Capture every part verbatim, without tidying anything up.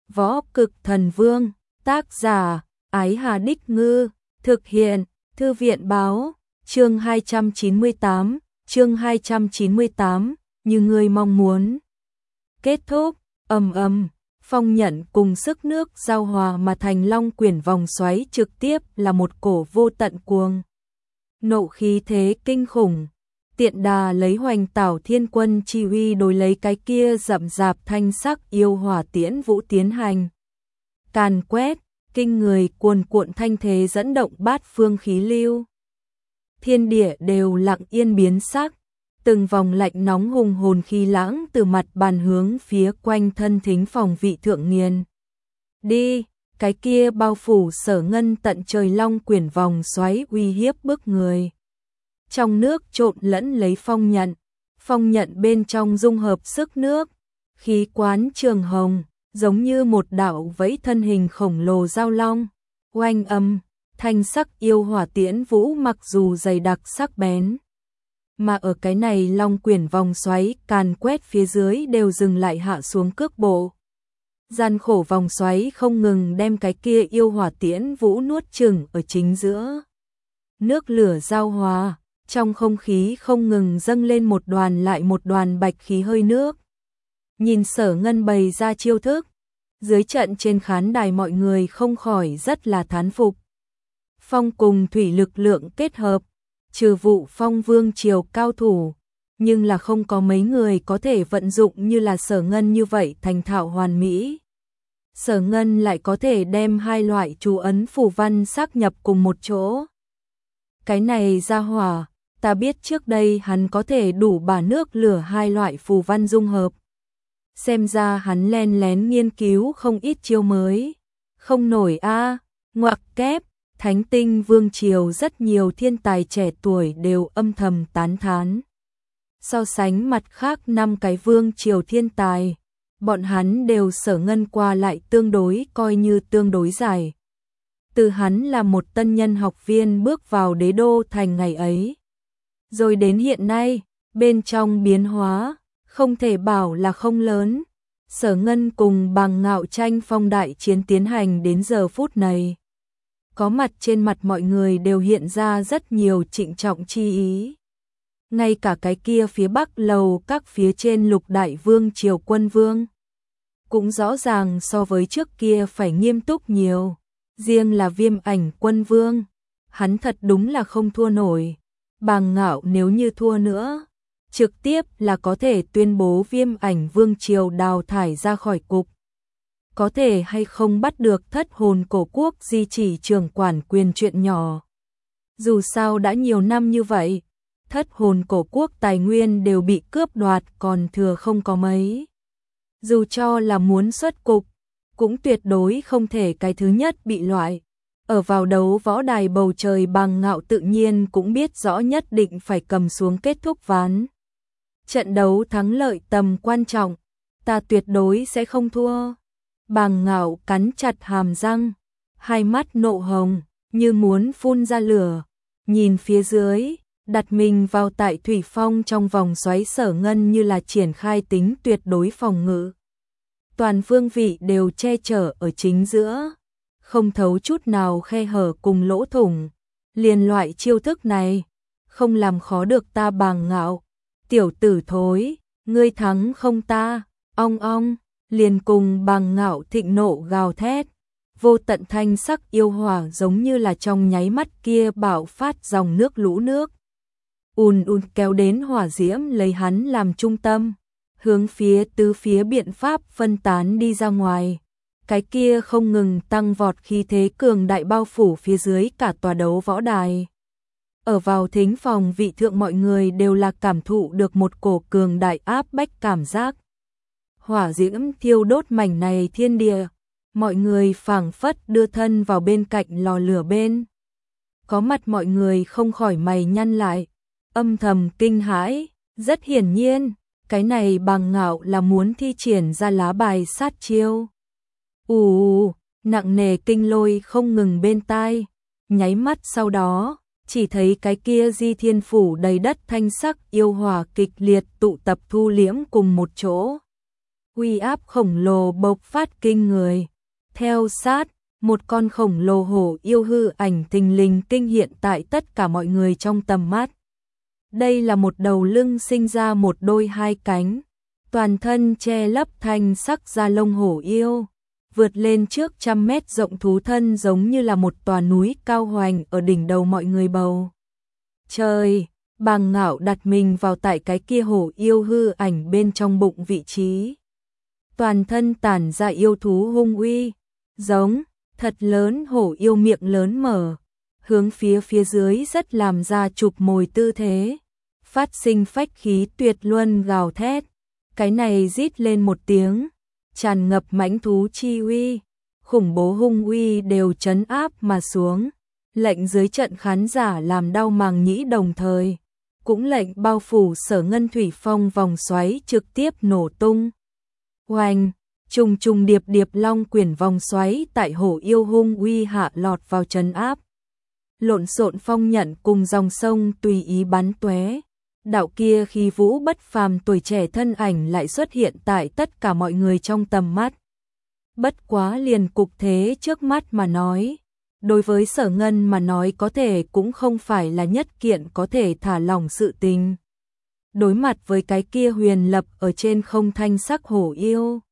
Võ Cực Thần Vương, tác giả, Ái Hà Đích Ngư, thực hiện, Thư viện Báo, chương hai trăm chín mươi tám, chương hai trăm chín mươi tám, như ngươi mong muốn. Kết thúc, ầm ầm, phong nhận cùng sức nước giao hòa mà thành long quyển vòng xoáy trực tiếp là một cổ vô tận cuồng. Nộ khí thế kinh khủng. Tiện đà lấy Hoành Tảo Thiên Quân chi uy đối lấy cái kia rậm rạp thanh sắc yêu hỏa tiễn vũ tiến hành. Càn quét, kinh người cuồn cuộn thanh thế dẫn động bát phương khí lưu. Thiên địa đều lặng yên biến sắc, từng vòng lạnh nóng hùng hồn khí lãng từ mặt bàn hướng phía quanh thân thính phòng vị thượng nghiền. Đi, cái kia bao phủ Sở Ngân tận trời long quyển vòng xoáy uy hiếp bức người. Trong nước trộn lẫn lấy phong nhận, phong nhận bên trong dung hợp sức nước, khí quán trường hồng, giống như một đạo vẫy thân hình khổng lồ giao long, oanh âm, thanh sắc yêu hỏa tiễn vũ mặc dù dày đặc sắc bén. Mà ở cái này long quyển vòng xoáy càn quét phía dưới đều dừng lại hạ xuống cước bộ. Gian khổ vòng xoáy không ngừng đem cái kia yêu hỏa tiễn vũ nuốt chửng ở chính giữa. Nước lửa giao hòa. Trong không khí không ngừng dâng lên một đoàn lại một đoàn bạch khí hơi nước. Nhìn Sở Ngân bày ra chiêu thức, dưới trận trên khán đài mọi người không khỏi rất là thán phục. Phong cùng thủy lực lượng kết hợp, trừ vụ phong vương triều cao thủ, nhưng là không có mấy người có thể vận dụng như là Sở Ngân như vậy thành thạo hoàn mỹ. Sở Ngân lại có thể đem hai loại chú ấn phù văn xác nhập cùng một chỗ. Cái này ra hỏa, ta biết trước đây hắn có thể đủ bả nước lửa hai loại phù văn dung hợp. Xem ra hắn len lén nghiên cứu không ít chiêu mới. Không nổi a, à, ngoặc kép, Thánh Tinh Vương Triều rất nhiều thiên tài trẻ tuổi đều âm thầm tán thán. So sánh mặt khác năm cái Vương Triều thiên tài, bọn hắn đều Sở Ngân qua lại tương đối coi như tương đối dài. Từ hắn là một tân nhân học viên bước vào đế đô thành ngày ấy. Rồi đến hiện nay, bên trong biến hóa, không thể bảo là không lớn. Sở Ngân cùng Bàng Ngạo tranh phong đại chiến tiến hành đến giờ phút này. Có mặt trên mặt mọi người đều hiện ra rất nhiều trịnh trọng chi ý. Ngay cả cái kia phía bắc lầu các phía trên lục đại vương triều quân vương. Cũng rõ ràng so với trước kia phải nghiêm túc nhiều. Riêng là Viêm Ảnh quân vương, hắn thật đúng là không thua nổi. Bàng Ngạo nếu như thua nữa, trực tiếp là có thể tuyên bố Viêm Ảnh vương triều đào thải ra khỏi cục. Có thể hay không bắt được thất hồn cổ quốc di chỉ trưởng quản quyền chuyện nhỏ. Dù sao đã nhiều năm như vậy, thất hồn cổ quốc tài nguyên đều bị cướp đoạt còn thừa không có mấy. Dù cho là muốn xuất cục, cũng tuyệt đối không thể cái thứ nhất bị loại. Ở vào đấu võ đài bầu trời Bàng Ngạo tự nhiên cũng biết rõ nhất định phải cầm xuống kết thúc ván. Trận đấu thắng lợi tầm quan trọng, ta tuyệt đối sẽ không thua. Bàng Ngạo cắn chặt hàm răng, hai mắt nộ hồng, như muốn phun ra lửa. Nhìn phía dưới, đặt mình vào tại thủy phong trong vòng xoáy Sở Ngân như là triển khai tính tuyệt đối phòng ngự. Toàn phương vị đều che chở ở chính giữa, không thấu chút nào khe hở cùng lỗ thủng. Liền loại chiêu thức này, không làm khó được ta Bàng Ngạo. Tiểu tử thối, ngươi thắng không ta, ong ong, liền cùng Bàng Ngạo thịnh nộ gào thét. Vô tận thanh sắc yêu hỏa giống như là trong nháy mắt kia bạo phát dòng nước lũ nước. Ùn ùn kéo đến hỏa diễm lấy hắn làm trung tâm, hướng phía tứ phía biện pháp phân tán đi ra ngoài. Cái kia không ngừng tăng vọt khí thế cường đại bao phủ phía dưới cả tòa đấu võ đài. Ở vào thính phòng vị thượng mọi người đều là cảm thụ được một cổ cường đại áp bách cảm giác. Hỏa diễm thiêu đốt mảnh này thiên địa, mọi người phảng phất đưa thân vào bên cạnh lò lửa bên. Có mặt mọi người không khỏi mày nhăn lại, âm thầm kinh hãi, rất hiển nhiên, cái này Bàng Ngạo là muốn thi triển ra lá bài sát chiêu. Ù, nặng nề kinh lôi không ngừng bên tai, nháy mắt sau đó, chỉ thấy cái kia Di Thiên phủ đầy đất thanh sắc yêu hỏa kịch liệt tụ tập thu liễm cùng một chỗ. uy áp khổng lồ bộc phát kinh người. Theo sát, một con khổng lồ hổ yêu hư ảnh thình lình kinh hiện tại tất cả mọi người trong tầm mắt. Đây là một đầu lưng sinh ra một đôi hai cánh, toàn thân che lấp thanh sắc da lông hổ yêu, vượt lên trước trăm mét rộng thú thân giống như là một tòa núi cao hoành ở đỉnh đầu mọi người bầu. Trời, Bàng Ngạo đặt mình vào tại cái kia hổ yêu hư ảnh bên trong bụng vị trí. Toàn thân tản ra yêu thú hung uy, giống, thật lớn hổ yêu miệng lớn mở, hướng phía phía dưới rất làm ra chụp mồi tư thế, phát sinh phách khí tuyệt luân gào thét. Cái này rít lên một tiếng, tràn ngập mãnh thú chi uy, khủng bố hung uy đều trấn áp mà xuống, lệnh dưới trận khán giả làm đau màng nhĩ đồng thời, cũng lệnh bao phủ Sở Ngân thủy phong vòng xoáy trực tiếp nổ tung. Oanh, trùng trùng điệp điệp long quyển vòng xoáy tại hổ yêu hung uy hạ lọt vào trấn áp. Lộn xộn phong nhận cùng dòng sông tùy ý bắn tóe. Đạo kia khí vũ bất phàm tuổi trẻ thân ảnh lại xuất hiện tại tất cả mọi người trong tầm mắt. Bất quá liền cục thế trước mắt mà nói, đối với Sở Ngân mà nói có thể cũng không phải là nhất kiện có thể thả lỏng sự tình. Đối mặt với cái kia huyền lập ở trên không thanh sắc hổ yêu,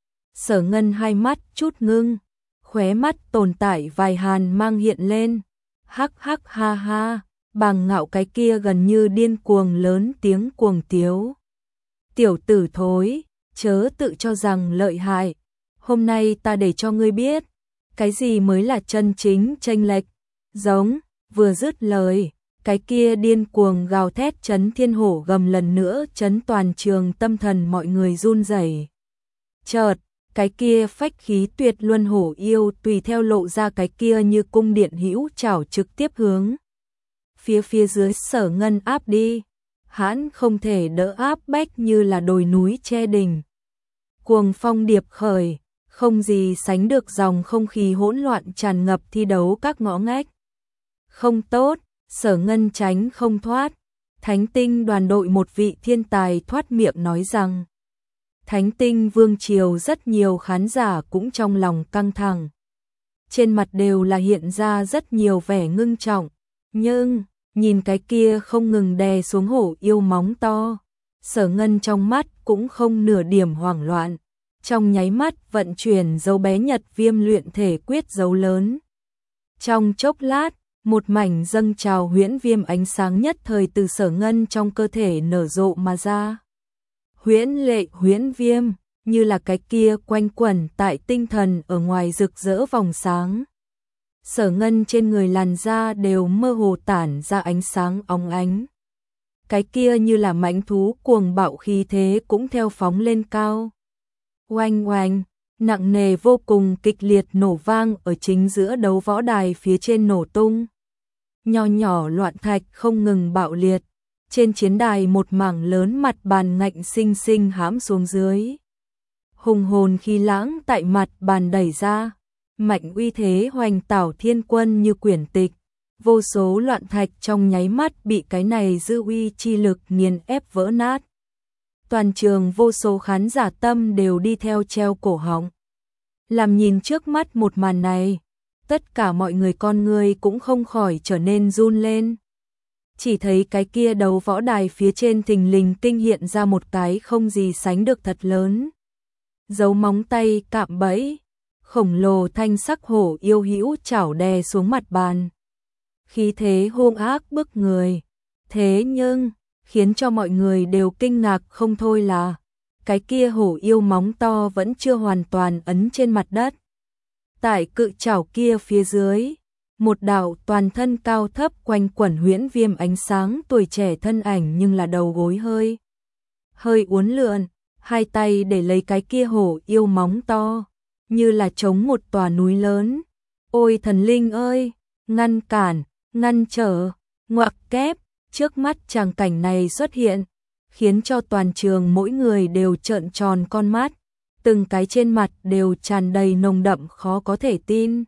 Sở Ngân hai mắt chút ngưng, khóe mắt tồn tại vài hàn mang hiện lên. Hắc hắc ha ha, Bàng Ngạo cái kia gần như điên cuồng lớn tiếng cuồng tiếu. Tiểu tử thối, chớ tự cho rằng lợi hại. Hôm nay ta để cho ngươi biết, cái gì mới là chân chính chênh lệch. Giống, vừa dứt lời, cái kia điên cuồng gào thét chấn thiên hổ gầm lần nữa chấn toàn trường tâm thần mọi người run rẩy. Chợt, cái kia phách khí tuyệt luân hổ yêu tùy theo lộ ra cái kia như cung điện hữu chảo trực tiếp hướng phía phía dưới Sở Ngân áp đi. Hãn không thể đỡ áp bách như là đồi núi che đỉnh. Cuồng phong điệp khởi, không gì sánh được dòng không khí hỗn loạn tràn ngập thi đấu các ngõ ngách. Không tốt, Sở Ngân tránh không thoát. Thánh Tinh đoàn đội một vị thiên tài thoát miệng nói rằng. Thánh Tinh Vương Triều rất nhiều khán giả cũng trong lòng căng thẳng. Trên mặt đều là hiện ra rất nhiều vẻ ngưng trọng. Nhưng, nhìn cái kia không ngừng đè xuống hổ yêu móng to, Sở Ngân trong mắt cũng không nửa điểm hoảng loạn. Trong nháy mắt vận chuyển dấu bé nhật viêm luyện thể quyết dấu lớn. Trong chốc lát, một mảnh dâng trào huyễn viêm ánh sáng nhất thời từ Sở Ngân trong cơ thể nở rộ mà ra. Huyễn lệ huyễn viêm, như là cái kia quanh quẩn tại tinh thần ở ngoài rực rỡ vòng sáng. Sở Ngân trên người làn da đều mơ hồ tản ra ánh sáng óng ánh. Cái kia như là mãnh thú cuồng bạo khí thế cũng theo phóng lên cao. Oanh oanh, nặng nề vô cùng kịch liệt nổ vang ở chính giữa đấu võ đài phía trên nổ tung. Nho nhỏ loạn thạch không ngừng bạo liệt. Trên chiến đài một mảng lớn mặt bàn ngạnh sinh sinh hãm xuống dưới. Hùng hồn khí lãng tại mặt bàn đẩy ra. Mạnh uy thế hoành tảo thiên quân như quyển tịch. Vô số loạn thạch trong nháy mắt bị cái này dư uy chi lực nghiền ép vỡ nát. Toàn trường vô số khán giả tâm đều đi theo treo cổ họng. Làm nhìn trước mắt một màn này, tất cả mọi người con người cũng không khỏi trở nên run lên. Chỉ thấy cái kia đấu võ đài phía trên thình lình kinh hiện ra một cái không gì sánh được thật lớn. Dấu móng tay cạm bẫy, khổng lồ thanh sắc hổ yêu hữu chảo đè xuống mặt bàn. Khí thế hung ác bức người. Thế nhưng, khiến cho mọi người đều kinh ngạc không thôi là cái kia hổ yêu móng to vẫn chưa hoàn toàn ấn trên mặt đất. Tại cự chảo kia phía dưới, một đạo toàn thân cao thấp quanh quẩn huyễn viêm ánh sáng tuổi trẻ thân ảnh nhưng là đầu gối hơi hơi uốn lượn, hai tay để lấy cái kia hổ yêu móng to, như là chống một tòa núi lớn. Ôi thần linh ơi, ngăn cản, ngăn trở, ngoặc kép, trước mắt tràng cảnh này xuất hiện, khiến cho toàn trường mỗi người đều trợn tròn con mắt, từng cái trên mặt đều tràn đầy nồng đậm khó có thể tin.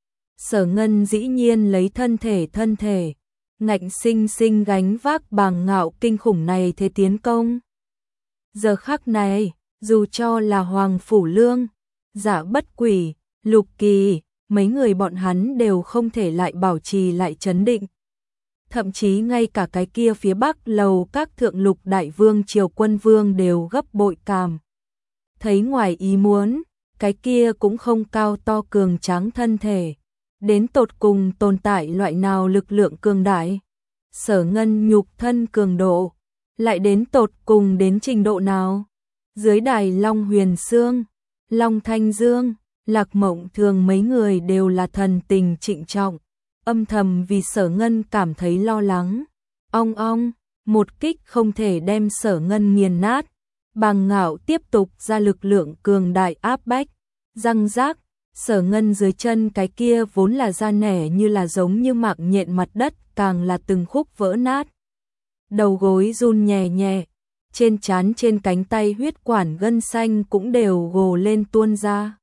Sở Ngân dĩ nhiên lấy thân thể thân thể, ngạnh sinh sinh gánh vác Bàng Ngạo kinh khủng này thế tiến công. Giờ khắc này, Dù cho là Hoàng Phủ Lương, Dạ Bất Quỷ, Lục Kỳ, mấy người bọn hắn đều không thể lại bảo trì lại trấn định. Thậm chí ngay cả cái kia phía bắc lầu các thượng lục đại vương triều quân vương đều gấp bội cảm. Thấy ngoài ý muốn, cái kia cũng không cao to cường tráng thân thể. Đến tột cùng tồn tại loại nào lực lượng cường đại. Sở Ngân nhục thân cường độ, lại đến tột cùng đến trình độ nào. Dưới đài Long Huyền Sương, Long Thanh Dương, Lạc Mộng Thường mấy người đều là thần tình trịnh trọng, âm thầm vì Sở Ngân cảm thấy lo lắng. Ong ong, một kích không thể đem Sở Ngân nghiền nát. Bàng Ngạo tiếp tục ra lực lượng cường đại áp bách, răng rác, Sở Ngân dưới chân cái kia vốn là da nẻ như là giống như mạng nhện mặt đất, càng là từng khúc vỡ nát. Đầu gối run nhẹ nhẹ, trên trán trên cánh tay huyết quản gân xanh cũng đều gồ lên tuôn ra.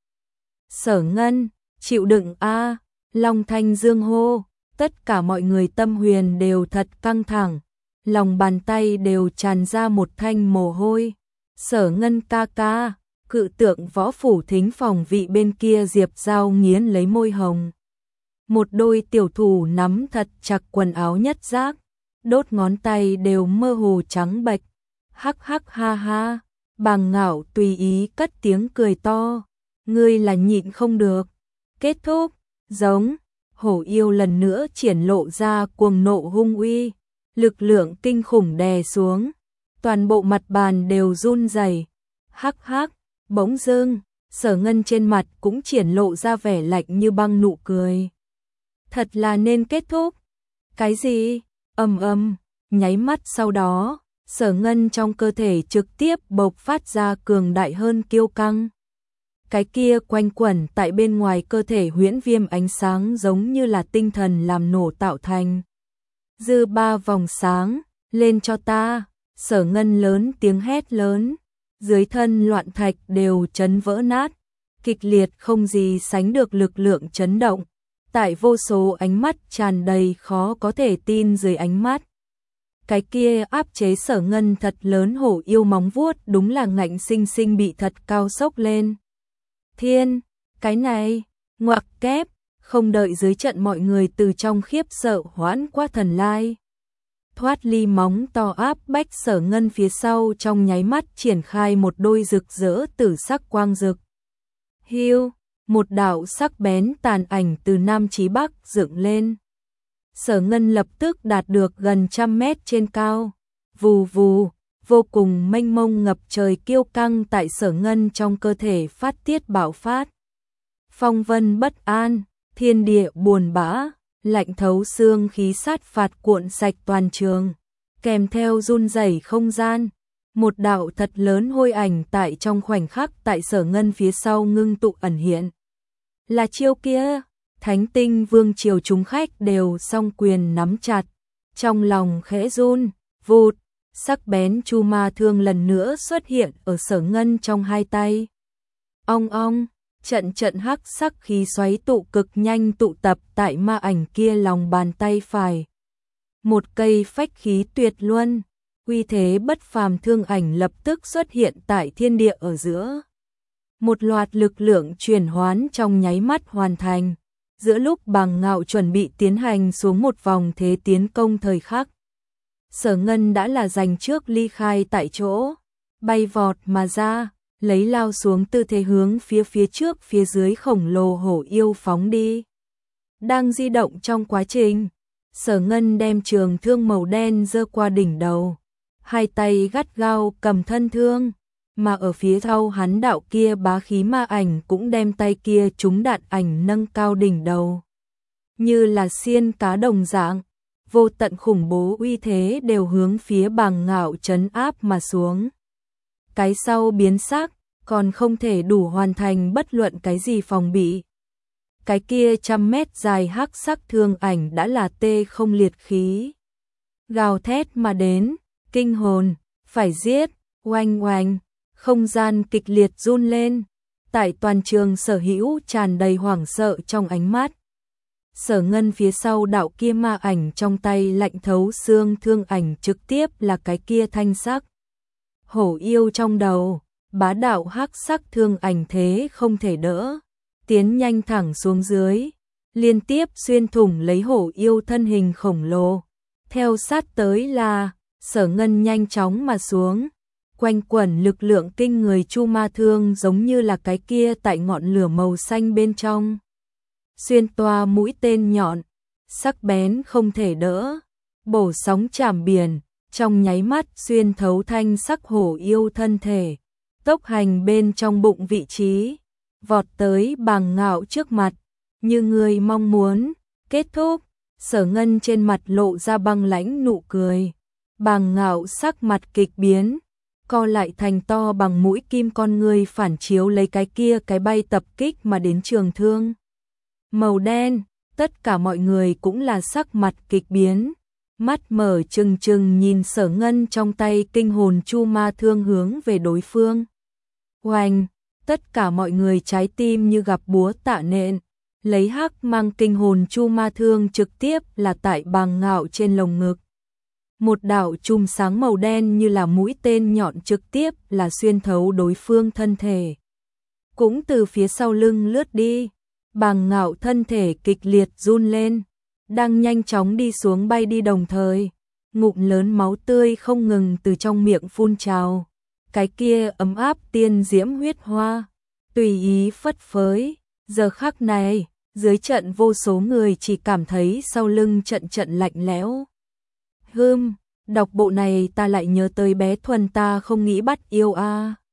Sở Ngân, chịu đựng a, Long Thanh Dương hô, tất cả mọi người tâm huyền đều thật căng thẳng, lòng bàn tay đều tràn ra một thanh mồ hôi. Sở Ngân ca ca, cự tượng Võ Phủ Thính phòng vị bên kia Diệp Giao nghiến lấy môi hồng. Một đôi tiểu thủ nắm thật chặt quần áo nhất giác, đốt ngón tay đều mơ hồ trắng bệch. Hắc hắc ha ha, Bàng Ngạo tùy ý cất tiếng cười to, ngươi là nhịn không được. Kết thúc, giống, hổ yêu lần nữa triển lộ ra cuồng nộ hung uy, lực lượng kinh khủng đè xuống, toàn bộ mặt bàn đều run rẩy. Hắc hắc, bỗng dưng, Sở Ngân trên mặt cũng triển lộ ra vẻ lạnh như băng nụ cười. Thật là nên kết thúc. Cái gì? Ầm ầm, nháy mắt sau đó, Sở Ngân trong cơ thể trực tiếp bộc phát ra cường đại hơn kiêu căng. Cái kia quanh quẩn tại bên ngoài cơ thể huyễn viêm ánh sáng giống như là tinh thần làm nổ tạo thành. Dư ba vòng sáng, lên cho ta, Sở Ngân lớn tiếng hét lớn, dưới thân loạn thạch đều chấn vỡ nát, kịch liệt không gì sánh được lực lượng chấn động, tại vô số ánh mắt tràn đầy khó có thể tin dưới ánh mắt. Cái kia áp chế Sở Ngân thật lớn hổ yêu móng vuốt đúng là ngạnh sinh sinh bị thật cao sốc lên. Thiên, cái này, ngoặc kép, không đợi dưới trận mọi người từ trong khiếp sợ hoãn qua thần lai. Thoát ly móng to áp bách Sở Ngân phía sau trong nháy mắt triển khai một đôi rực rỡ tử sắc quang rực. Hiu, một đạo sắc bén tàn ảnh từ Nam chí Bắc dựng lên. Sở Ngân lập tức đạt được gần trăm mét trên cao. Vù vù, vô cùng mênh mông ngập trời kiêu căng tại Sở Ngân trong cơ thể phát tiết bạo phát. Phong vân bất an, thiên địa buồn bã, lạnh thấu xương khí sát phạt cuộn sạch toàn trường, kèm theo run rẩy không gian. Một đạo thật lớn hôi ảnh tại trong khoảnh khắc tại Sở Ngân phía sau ngưng tụ ẩn hiện. Là chiêu kia, Thánh Tinh Vương triều chúng khách đều song quyền nắm chặt, trong lòng khẽ run, vụt, sắc bén chu ma thương lần nữa xuất hiện ở Sở Ngân trong hai tay. Ong ong, trận trận hắc sắc khí xoáy tụ cực nhanh tụ tập tại ma ảnh kia lòng bàn tay phải. Một cây phách khí tuyệt luân, uy thế bất phàm thương ảnh lập tức xuất hiện tại thiên địa ở giữa. Một loạt lực lượng chuyển hoán trong nháy mắt hoàn thành, giữa lúc Bàng Ngạo chuẩn bị tiến hành xuống một vòng thế tiến công thời khắc. Sở Ngân đã là giành trước ly khai tại chỗ, bay vọt mà ra, lấy lao xuống tư thế hướng phía phía trước phía dưới khổng lồ hổ yêu phóng đi. Đang di động trong quá trình, Sở Ngân đem trường thương màu đen giơ qua đỉnh đầu, hai tay gắt gao cầm thân thương, mà ở phía sau hắn đạo kia bá khí ma ảnh cũng đem tay kia trúng đạn ảnh nâng cao đỉnh đầu. Như là xiên cá đồng dạng, vô tận khủng bố uy thế đều hướng phía Bàng Ngạo trấn áp mà xuống. Cái sau biến sắc, còn không thể đủ hoàn thành bất luận cái gì phòng bị. Cái kia trăm mét dài hắc sắc thương ảnh đã là tê không liệt khí. Gào thét mà đến, kinh hồn, phải giết, oanh oanh, không gian kịch liệt run lên. Tại toàn trường sở hữu tràn đầy hoảng sợ trong ánh mắt. Sở Ngân phía sau đạo kia ma ảnh trong tay lạnh thấu xương thương ảnh trực tiếp là cái kia thanh sắc hổ yêu trong đầu, bá đạo hắc sắc thương ảnh thế không thể đỡ, tiến nhanh thẳng xuống dưới, liên tiếp xuyên thủng lấy hổ yêu thân hình khổng lồ. Theo sát tới là, Sở Ngân nhanh chóng mà xuống, quanh quẩn lực lượng kinh người chu ma thương giống như là cái kia tại ngọn lửa màu xanh bên trong. Xuyên toa mũi tên nhọn, sắc bén không thể đỡ, bổ sóng chạm biển, trong nháy mắt xuyên thấu thanh sắc hổ yêu thân thể, tốc hành bên trong bụng vị trí, vọt tới Bàng Ngạo trước mặt, như người mong muốn. Kết thúc, Sở Ngân trên mặt lộ ra băng lãnh nụ cười, Bàng Ngạo sắc mặt kịch biến, co lại thành to bằng mũi kim con người phản chiếu lấy cái kia cái bay tập kích mà đến trường thương. Màu đen, tất cả mọi người cũng là sắc mặt kịch biến, mắt mở trừng trừng nhìn Sở Ngân trong tay kinh hồn chu ma thương hướng về đối phương. Oanh, tất cả mọi người trái tim như gặp búa tạ nện, lấy hắc mang kinh hồn chu ma thương trực tiếp là tại Bàng Ngạo trên lồng ngực. Một đạo chùm sáng màu đen như là mũi tên nhọn trực tiếp là xuyên thấu đối phương thân thể. Cũng từ phía sau lưng lướt đi, Bàng Ngạo thân thể kịch liệt run lên, đang nhanh chóng đi xuống bay đi đồng thời, ngụm lớn máu tươi không ngừng từ trong miệng phun trào. Cái kia ấm áp tiên diễm huyết hoa, tùy ý phất phới, giờ khắc này, dưới trận vô số người chỉ cảm thấy sau lưng trận trận lạnh lẽo. Hừm, đọc bộ này ta lại nhớ tới bé Thuần ta không nghĩ bắt yêu a. À.